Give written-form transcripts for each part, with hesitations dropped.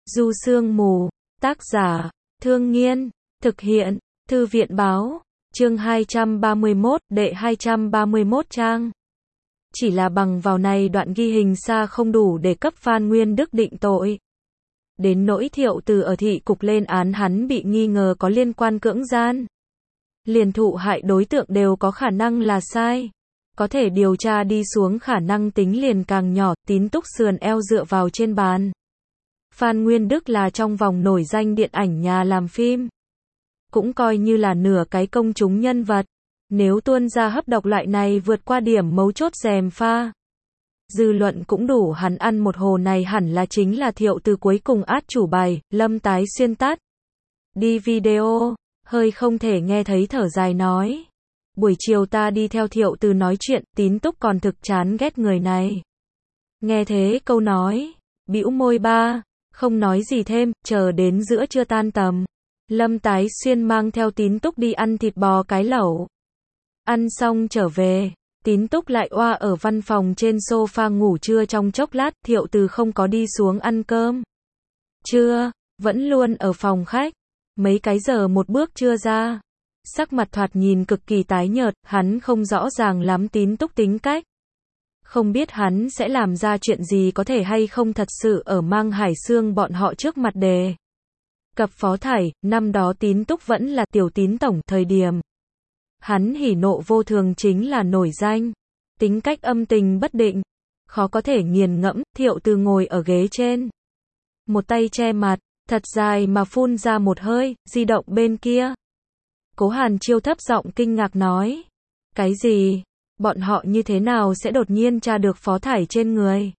Du Sương Mù, tác giả, Thương Nghiên, thực hiện, Thư viện báo, chương 231, đệ 231 trang. Chỉ là bằng vào này đoạn ghi hình xa không đủ để cấp Phan Nguyên Đức định tội. Đến nỗi Thiệu Từ ở thị cục lên án hắn bị nghi ngờ có liên quan cưỡng gian. Liền thụ hại đối tượng đều có khả năng là sai. Có thể điều tra đi xuống khả năng tính liền càng nhỏ, Tín Túc sườn eo dựa vào trên bàn. Phan Nguyên Đức là trong vòng nổi danh điện ảnh nhà làm phim. Cũng coi như là nửa cái công chúng nhân vật. Nếu tuôn ra hấp độc loại này vượt qua điểm mấu chốt gièm pha. Dư luận cũng đủ hắn ăn một hồ này hẳn là chính là Thiệu Từ cuối cùng át chủ bài, Lâm Tái Xuyên tắt. Đi video, hơi không thể nghe thấy thở dài nói. Buổi chiều ta đi theo Thiệu Từ nói chuyện, Tín Túc còn thực chán ghét người này. Nghe thế câu nói, bĩu môi ba, không nói gì thêm, chờ đến giữa trưa tan tầm. Lâm Tái Xuyên mang theo Tín Túc đi ăn thịt bò cái lẩu. Ăn xong trở về, Tín Túc lại oa ở văn phòng trên sofa ngủ trưa trong chốc lát, Thiệu Từ không có đi xuống ăn cơm. Trưa, vẫn luôn ở phòng khách, mấy cái giờ một bước chưa ra. Sắc mặt thoạt nhìn cực kỳ tái nhợt, hắn không rõ ràng lắm Tín Túc tính cách. Không biết hắn sẽ làm ra chuyện gì có thể hay không thật sự ở Mang Hải Sương bọn họ trước mặt đề. Cập Phó Thải, năm đó Tín Túc vẫn là tiểu Tín tổng thời điểm. Hắn hỉ nộ vô thường chính là nổi danh. Tính cách âm tình bất định. Khó có thể nghiền ngẫm, Thiệu Từ ngồi ở ghế trên. Một tay che mặt, thật dài mà phun ra một hơi, di động bên kia. Cố Hàn Chiêu thấp giọng kinh ngạc nói. Cái gì? Bọn họ như thế nào sẽ đột nhiên tra được Phó Thải trên người?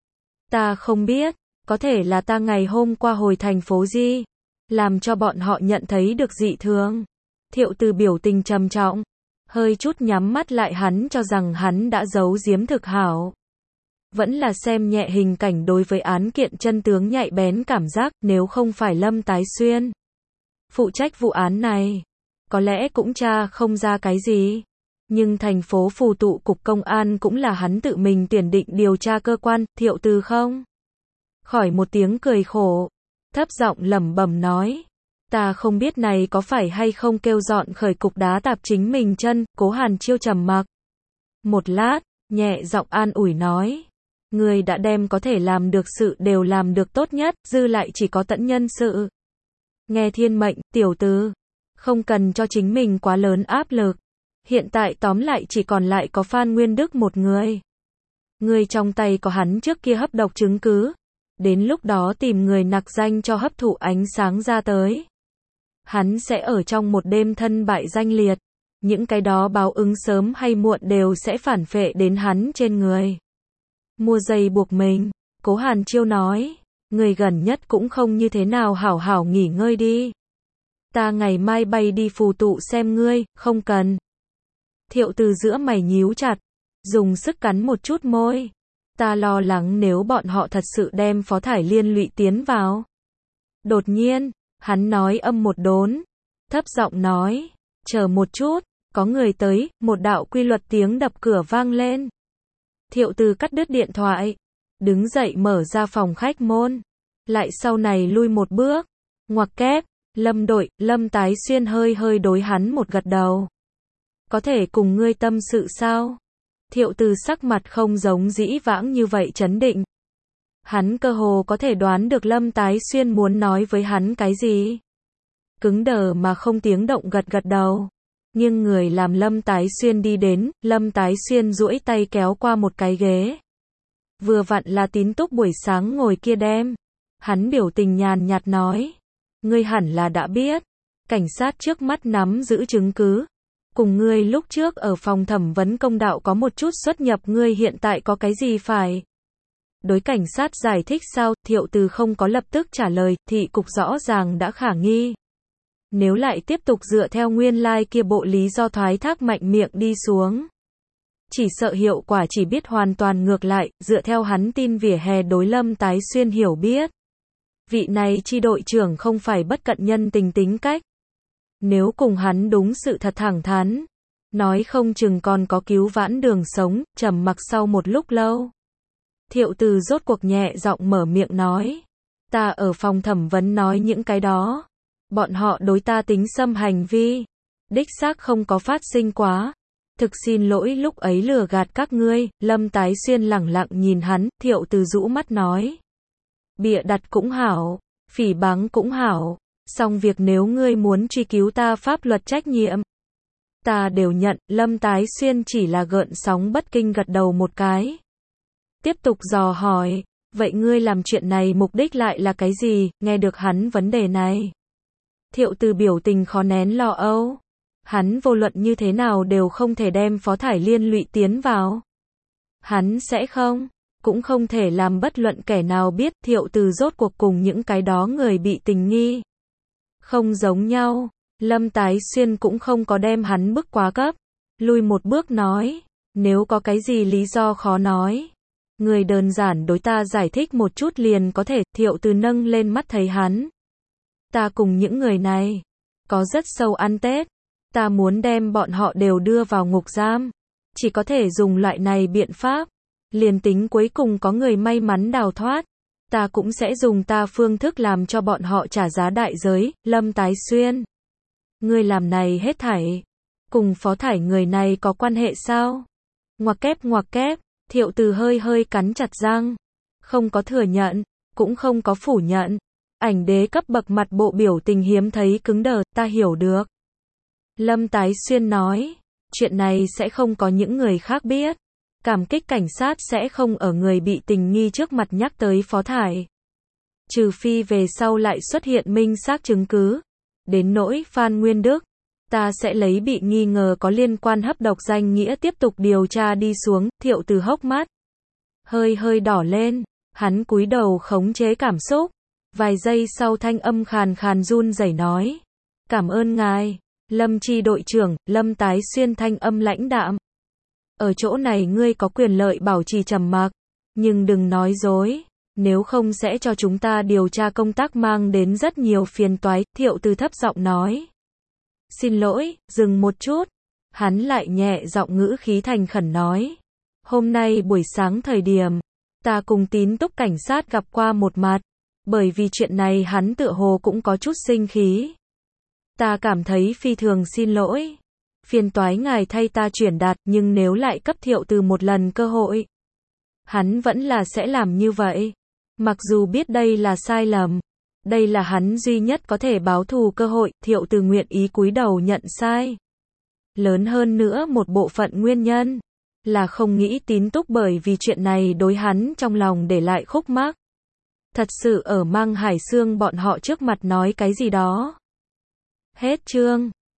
Ta không biết, có thể là ta ngày hôm qua hồi thành phố Di, làm cho bọn họ nhận thấy được dị thường. Thiệu Từ biểu tình trầm trọng, hơi chút nhắm mắt lại, hắn cho rằng hắn đã giấu giếm thực hảo. Vẫn là xem nhẹ hình cảnh đối với án kiện chân tướng nhạy bén cảm giác, nếu không phải Lâm Tái Xuyên phụ trách vụ án này, có lẽ cũng tra không ra cái gì. Nhưng thành phố Phù Tụ cục công an cũng là hắn tự mình tuyển định điều tra cơ quan, Thiệu Từ không khỏi một tiếng cười khổ, thấp giọng lẩm bẩm nói. Ta không biết này có phải hay không kêu dọn khởi cục đá tạp chính mình chân. Cố Hàn Chiêu trầm mặc một lát, nhẹ giọng an ủi nói. Người đã đem có thể làm được sự đều làm được tốt nhất, dư lại chỉ có tận nhân sự. Nghe thiên mệnh, Tiểu Từ, không cần cho chính mình quá lớn áp lực. Hiện tại tóm lại chỉ còn lại có Phan Nguyên Đức một người. Người trong tay có hắn trước kia hấp độc chứng cứ. Đến lúc đó tìm người nặc danh cho hấp thụ ánh sáng ra tới. Hắn sẽ ở trong một đêm thân bại danh liệt. Những cái đó báo ứng sớm hay muộn đều sẽ phản phệ đến hắn trên người. Mua dây buộc mình, Cố Hàn Chiêu nói. Người gần nhất cũng không như thế nào hảo hảo nghỉ ngơi đi. Ta ngày mai bay đi Phù Tụ xem ngươi, không cần. Thiệu Từ giữa mày nhíu chặt, dùng sức cắn một chút môi. Ta lo lắng nếu bọn họ thật sự đem Phó Thải liên lụy tiến vào. Đột nhiên, hắn nói âm một đốn, thấp giọng nói, chờ một chút, có người tới, một đạo quy luật tiếng đập cửa vang lên. Thiệu Từ cắt đứt điện thoại, đứng dậy mở ra phòng khách môn, lại sau này lui một bước, ngoặc kép, Lâm đội, Lâm Tái Xuyên hơi hơi đối hắn một gật đầu. Có thể cùng ngươi tâm sự sao? Thiệu Từ sắc mặt không giống dĩ vãng như vậy trấn định. Hắn cơ hồ có thể đoán được Lâm Tái Xuyên muốn nói với hắn cái gì. Cứng đờ mà không tiếng động gật gật đầu. Nhưng người làm Lâm Tái Xuyên đi đến, Lâm Tái Xuyên duỗi tay kéo qua một cái ghế. Vừa vặn là Tín Túc buổi sáng ngồi kia đem. Hắn biểu tình nhàn nhạt nói. Ngươi hẳn là đã biết. Cảnh sát trước mắt nắm giữ chứng cứ. Cùng ngươi lúc trước ở phòng thẩm vấn công đạo có một chút xuất nhập, ngươi hiện tại có cái gì phải? Đối cảnh sát giải thích sao? Thiệu Từ không có lập tức trả lời, thị cục rõ ràng đã khả nghi. Nếu lại tiếp tục dựa theo nguyên lai kia bộ lý do thoái thác mạnh miệng đi xuống. Chỉ sợ hiệu quả chỉ biết hoàn toàn ngược lại, dựa theo hắn tin vỉa hè đối Lâm Tái Xuyên hiểu biết. Vị này chi đội trưởng không phải bất cận nhân tình tính cách. Nếu cùng hắn đúng sự thật thẳng thắn, nói không chừng còn có cứu vãn đường sống. Trầm mặc sau một lúc lâu, Thiệu Từ rốt cuộc nhẹ giọng mở miệng nói. Ta ở phòng thẩm vấn nói những cái đó. Bọn họ đối ta tính xâm hành vi. Đích xác không có phát sinh quá. Thực xin lỗi lúc ấy lừa gạt các ngươi. Lâm Tái Xuyên lẳng lặng nhìn hắn, Thiệu Từ rũ mắt nói. Bịa đặt cũng hảo, phỉ báng cũng hảo. Xong việc nếu ngươi muốn truy cứu ta pháp luật trách nhiệm, ta đều nhận. Lâm Tái Xuyên chỉ là gợn sóng bất kinh gật đầu một cái. Tiếp tục dò hỏi, vậy ngươi làm chuyện này mục đích lại là cái gì? Nghe được hắn vấn đề này, Thiệu Từ biểu tình khó nén lo âu. Hắn vô luận như thế nào đều không thể đem Phó Thải Liên lụy tiến vào. Hắn sẽ không, cũng không thể làm bất luận kẻ nào biết Thiệu Từ rốt cuộc cùng những cái đó người bị tình nghi không giống nhau. Lâm Tái Xuyên cũng không có đem hắn bức quá cấp, lùi một bước nói, nếu có cái gì lý do khó nói, người đơn giản đối ta giải thích một chút liền có thể. Thiệu Từ nâng lên mắt thấy hắn. Ta cùng những người này có rất sâu ăn Tết, ta muốn đem bọn họ đều đưa vào ngục giam, chỉ có thể dùng loại này biện pháp. Liền tính cuối cùng có người may mắn đào thoát, ta cũng sẽ dùng ta phương thức làm cho bọn họ trả giá đại giới. Lâm Tái Xuyên, ngươi làm này hết thảy cùng Phó Thải người này có quan hệ sao? Ngoặc kép, Thiệu Từ hơi hơi cắn chặt răng, không có thừa nhận, cũng không có phủ nhận. Ảnh đế cấp bậc mặt bộ biểu tình hiếm thấy cứng đờ, ta hiểu được. Lâm Tái Xuyên nói, chuyện này sẽ không có những người khác biết. Cảm kích cảnh sát sẽ không ở người bị tình nghi trước mặt nhắc tới Phó Thải. Trừ phi về sau lại xuất hiện minh xác chứng cứ. Đến nỗi Phan Nguyên Đức, ta sẽ lấy bị nghi ngờ có liên quan hấp độc danh nghĩa tiếp tục điều tra đi xuống. Thiệu Từ hốc mắt hơi hơi đỏ lên, hắn cúi đầu khống chế cảm xúc. Vài giây sau thanh âm khàn khàn run rẩy nói, cảm ơn ngài, Lâm Chi đội trưởng. Lâm Tái Xuyên thanh âm lãnh đạm. Ở chỗ này ngươi có quyền lợi bảo trì trầm mặc, nhưng đừng nói dối, nếu không sẽ cho chúng ta điều tra công tác mang đến rất nhiều phiền toái. Thiệu Từ thấp giọng nói. Xin lỗi, dừng một chút. Hắn lại nhẹ giọng ngữ khí thành khẩn nói. Hôm nay buổi sáng thời điểm, ta cùng Tín Túc cảnh sát gặp qua một mặt, bởi vì chuyện này hắn tựa hồ cũng có chút sinh khí. Ta cảm thấy phi thường xin lỗi. Phiền toái ngài thay ta chuyển đạt, nhưng nếu lại cấp Thiệu Từ một lần cơ hội, hắn vẫn là sẽ làm như vậy. Mặc dù biết đây là sai lầm, đây là hắn duy nhất có thể báo thù cơ hội. Thiệu Từ nguyện ý cúi đầu nhận sai. Lớn hơn nữa một bộ phận nguyên nhân là không nghĩ Tín Túc bởi vì chuyện này đối hắn trong lòng để lại khúc mắc. Thật sự ở Mang Hải Xương bọn họ trước mặt nói cái gì đó. Hết chương.